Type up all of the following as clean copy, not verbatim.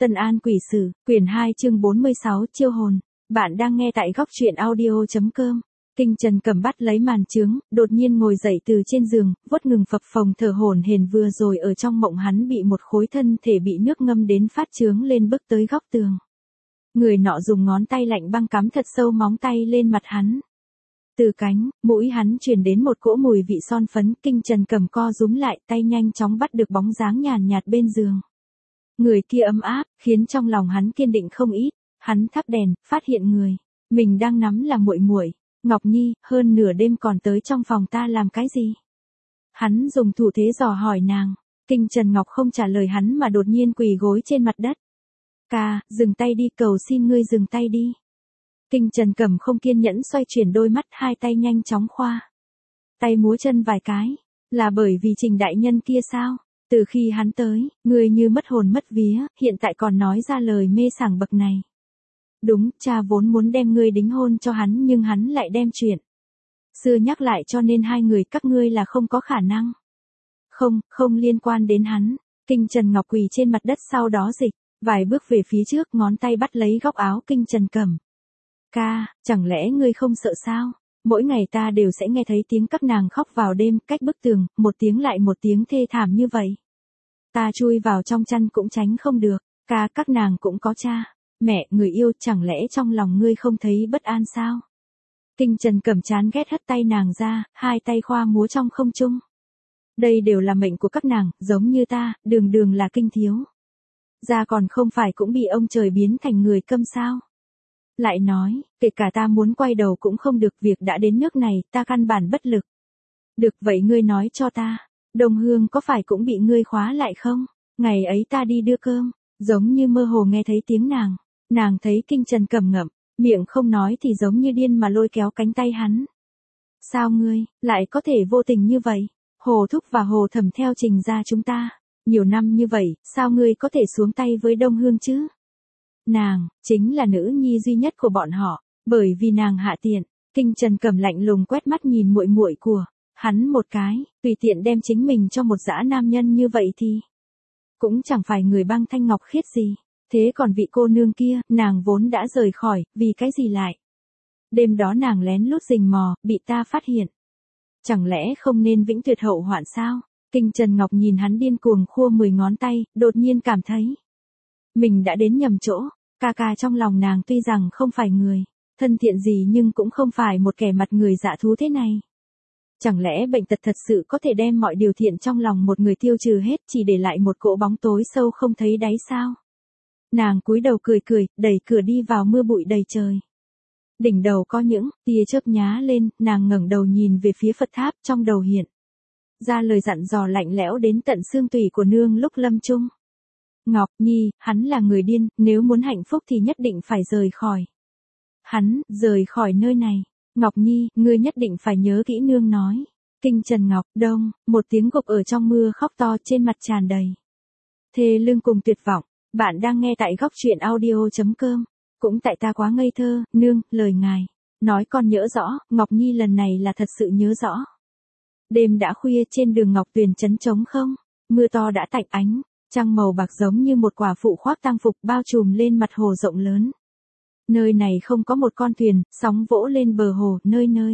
Tân An Quỷ Sử, quyển 2 chương 46 chiêu hồn. Bạn đang nghe tại góc truyện audio.com. Kinh Trần Cẩm bắt lấy màn trướng, đột nhiên ngồi dậy từ trên giường, vuốt ngừng phập phồng thở hổn hển, vừa rồi ở trong mộng hắn bị một khối thân thể bị nước ngâm đến phát trướng lên bước tới góc tường. Người nọ dùng ngón tay lạnh băng cắm thật sâu móng tay lên mặt hắn. Từ cánh, mũi hắn truyền đến một cỗ mùi vị son phấn. Kinh Trần Cẩm co rúm lại, tay nhanh chóng bắt được bóng dáng nhàn nhạt bên giường. Người kia ấm áp, khiến trong lòng hắn kiên định không ít. Hắn thắp đèn, phát hiện người mình đang nắm là muội muội, Ngọc Nhi, hơn nửa đêm còn tới trong phòng ta làm cái gì? Hắn dùng thủ thế dò hỏi nàng. Kinh Trần Ngọc không trả lời hắn mà đột nhiên quỳ gối trên mặt đất. Ca, dừng tay đi, cầu xin ngươi dừng tay đi. Kinh Trần Cẩm không kiên nhẫn xoay chuyển đôi mắt, hai tay nhanh chóng khoa tay múa chân vài cái. Là bởi vì Trình đại nhân kia sao? Từ khi hắn tới, ngươi như mất hồn mất vía, hiện tại còn nói ra lời mê sảng bậc này. Đúng, cha vốn muốn đem ngươi đính hôn cho hắn nhưng hắn lại đem chuyện xưa nhắc lại, cho nên hai người các ngươi là không có khả năng. Không liên quan đến hắn. Kinh Trần Ngọc quỳ trên mặt đất, sau đó dịch vài bước về phía trước, ngón tay bắt lấy góc áo Kinh Trần Cẩm. Ca, chẳng lẽ ngươi không sợ sao? Mỗi ngày ta đều sẽ nghe thấy tiếng các nàng khóc vào đêm, cách bức tường, một tiếng lại một tiếng thê thảm như vậy. Ta chui vào trong chăn cũng tránh không được. Ca, các nàng cũng có cha, mẹ, người yêu, chẳng lẽ trong lòng ngươi không thấy bất an sao? Kinh Trần Cẩm chán ghét hất tay nàng ra, hai tay khoa múa trong không trung. Đây đều là mệnh của các nàng, giống như ta, đường đường là kinh thiếu gia còn không phải cũng bị ông trời biến thành người câm sao? Lại nói, kể cả ta muốn quay đầu cũng không được, việc đã đến nước này, ta căn bản bất lực. Được, vậy ngươi nói cho ta, Đồng Hương có phải cũng bị ngươi khóa lại không? Ngày ấy ta đi đưa cơm, giống như mơ hồ nghe thấy tiếng nàng thấy Kinh Trần Cẩm ngậm miệng không nói thì giống như điên mà lôi kéo cánh tay hắn. Sao ngươi lại có thể vô tình như vậy? Hồ Thúc và Hồ Thẩm theo Trình gia chúng ta nhiều năm như vậy, sao ngươi có thể xuống tay với Đông Hương chứ? Nàng chính là nữ nhi duy nhất của bọn họ, bởi vì nàng hạ tiện. Kinh Trần Cẩm lạnh lùng quét mắt nhìn muội muội của hắn một cái, tùy tiện đem chính mình cho một dã nam nhân như vậy thì cũng chẳng phải người băng thanh ngọc khiết gì. Thế còn vị cô nương kia, nàng vốn đã rời khỏi, vì cái gì lại? Đêm đó nàng lén lút rình mò, bị ta phát hiện. Chẳng lẽ không nên vĩnh tuyệt hậu hoạn sao? Kinh Trần Ngọc nhìn hắn điên cuồng khua 10 ngón tay, đột nhiên cảm thấy mình đã đến nhầm chỗ. Ca ca trong lòng nàng tuy rằng không phải người thân thiện gì nhưng cũng không phải một kẻ mặt người dạ thú thế này. Chẳng lẽ bệnh tật thật sự có thể đem mọi điều thiện trong lòng một người tiêu trừ hết, chỉ để lại một cỗ bóng tối sâu không thấy đáy sao? Nàng cúi đầu cười, đẩy cửa đi vào, mưa bụi đầy trời. Đỉnh đầu có những tia chớp nhá lên, nàng ngẩng đầu nhìn về phía Phật tháp, trong đầu hiện ra lời dặn dò lạnh lẽo đến tận xương tủy của nương lúc lâm chung. Ngọc Nhi, hắn là người điên, nếu muốn hạnh phúc thì nhất định phải rời khỏi hắn, rời khỏi nơi này. Ngọc Nhi, ngươi nhất định phải nhớ kỹ nương nói. Kinh Trần Ngọc, đông, một tiếng gục ở trong mưa khóc to, trên mặt tràn đầy thê lương cùng tuyệt vọng. Bạn đang nghe tại góc truyện audio.com. Cũng tại ta quá ngây thơ, nương, lời ngài nói con nhớ rõ. Ngọc Nhi lần này là thật sự nhớ rõ. Đêm đã khuya, trên đường Ngọc Tuyền trấn trống không, mưa to đã tạnh, ánh trăng màu bạc giống như một quả phụ khoác tang phục bao trùm lên mặt hồ rộng lớn. Nơi này không có một con thuyền, sóng vỗ lên bờ hồ, nơi nơi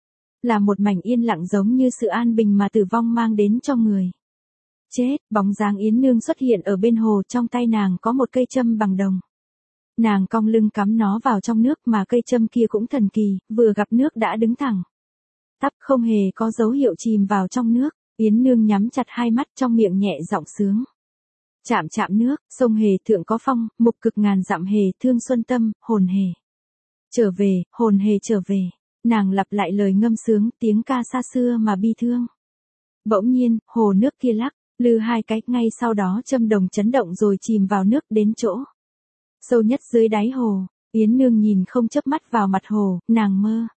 là một mảnh yên lặng giống như sự an bình mà tử vong mang đến cho người chết. Bóng dáng Yến Nương xuất hiện ở bên hồ, trong tay nàng có một cây châm bằng đồng. Nàng cong lưng cắm nó vào trong nước, mà cây châm kia cũng thần kỳ, vừa gặp nước đã đứng thẳng tắp, không hề có dấu hiệu chìm vào trong nước. Yến Nương nhắm chặt hai mắt, trong miệng nhẹ giọng sướng. Chạm chạm nước, sông Hề thượng có phong, mục cực ngàn dặm Hề thương xuân tâm, hồn Hề trở về, hồn Hề trở về. Nàng lặp lại lời ngâm sướng, tiếng ca xa xưa mà bi thương. Bỗng nhiên, hồ nước kia lắc lư hai cái, ngay sau đó châm đồng chấn động rồi chìm vào nước đến chỗ sâu nhất dưới đáy hồ. Yến Nương nhìn không chớp mắt vào mặt hồ, nàng mơ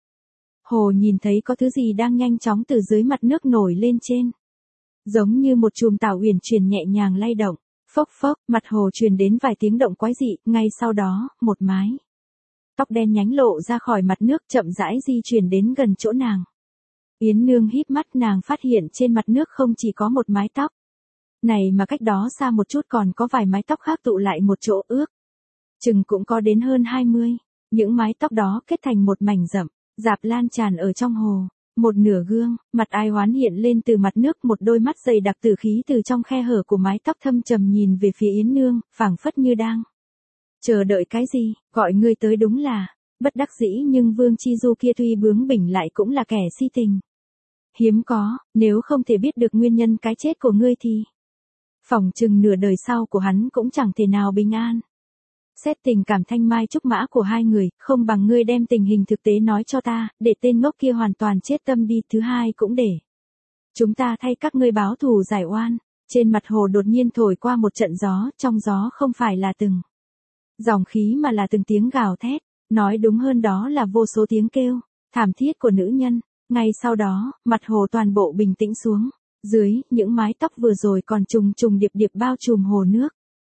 hồ nhìn thấy có thứ gì đang nhanh chóng từ dưới mặt nước nổi lên trên. Giống như một chùm tảo uyển chuyển nhẹ nhàng lay động. Phốc phốc, mặt hồ truyền đến vài tiếng động quái dị, ngay sau đó, một mái tóc đen nhánh lộ ra khỏi mặt nước, chậm rãi di chuyển đến gần chỗ nàng. Yến Nương híp mắt, nàng phát hiện trên mặt nước không chỉ có một mái tóc, Này mà cách đó xa một chút còn có vài mái tóc khác tụ lại một chỗ ước. Chừng cũng có đến hơn 20. Những mái tóc đó kết thành một mảnh rậm, rạp lan tràn ở trong hồ. Một nửa gương, mặt ai hoán hiện lên từ mặt nước, một đôi mắt dày đặc tử khí từ trong khe hở của mái tóc thâm trầm nhìn về phía Yến Nương, phảng phất như đang chờ đợi cái gì, gọi ngươi tới đúng là, bất đắc dĩ, nhưng Vương Chi Du kia tuy bướng bỉnh lại cũng là kẻ si tình. Hiếm có, nếu không thể biết được nguyên nhân cái chết của ngươi thì phỏng chừng nửa đời sau của hắn cũng chẳng thể nào bình an. Xét tình cảm thanh mai trúc mã của hai người, không bằng ngươi đem tình hình thực tế nói cho ta, để tên ngốc kia hoàn toàn chết tâm đi, thứ hai cũng để chúng ta thay các ngươi báo thù giải oan. Trên mặt hồ đột nhiên thổi qua một trận gió, trong gió không phải là từng dòng khí mà là từng tiếng gào thét, nói đúng hơn đó là vô số tiếng kêu thảm thiết của nữ nhân. Ngay sau đó, mặt hồ toàn bộ bình tĩnh xuống, dưới những mái tóc vừa rồi còn trùng trùng điệp điệp bao trùm hồ nước.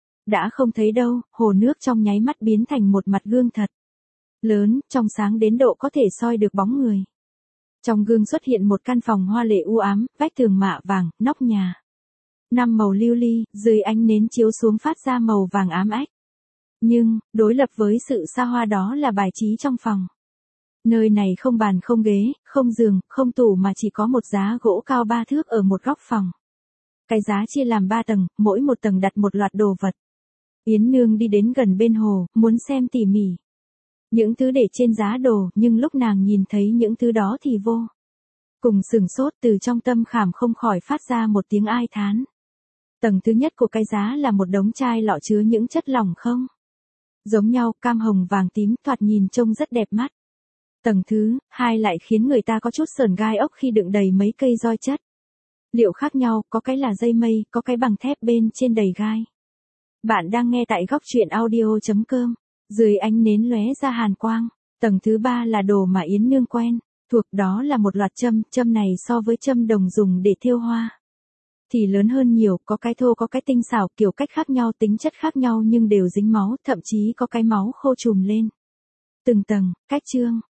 Đã không thấy đâu, hồ nước trong nháy mắt biến thành một mặt gương thật lớn, trong sáng đến độ có thể soi được bóng người. Trong gương xuất hiện một căn phòng hoa lệ u ám, vách tường mạ vàng, nóc nhà 5 màu lưu ly, dưới ánh nến chiếu xuống phát ra màu vàng ám ách. Nhưng, đối lập với sự xa hoa đó là bài trí trong phòng. Nơi này không bàn không ghế, không giường, không tủ mà chỉ có một giá gỗ cao 3 thước ở một góc phòng. Cái giá chia làm 3 tầng, mỗi một tầng đặt một loạt đồ vật. Yến Nương đi đến gần bên hồ, muốn xem tỉ mỉ những thứ để trên giá đồ, nhưng lúc nàng nhìn thấy những thứ đó thì vô cùng sửng sốt, từ trong tâm khảm không khỏi phát ra một tiếng ai thán. Tầng thứ nhất của cái giá là một đống chai lọ chứa những chất lỏng không giống nhau, cam hồng vàng tím, thoạt nhìn trông rất đẹp mắt. Tầng thứ hai lại khiến người ta có chút sởn gai ốc khi đựng đầy mấy cây roi chất liệu khác nhau, có cái là dây mây, có cái bằng thép bên trên đầy gai. Bạn đang nghe tại góc truyện audio.com. Dưới ánh nến lóe ra hàn quang. Tầng thứ ba là đồ mà Yến Nương quen thuộc, đó là một loạt châm này so với châm đồng dùng để thêu hoa thì lớn hơn nhiều, có cái thô có cái tinh xảo, kiểu cách khác nhau, tính chất khác nhau nhưng đều dính máu, thậm chí có cái máu khô trùm lên từng tầng, cách chương.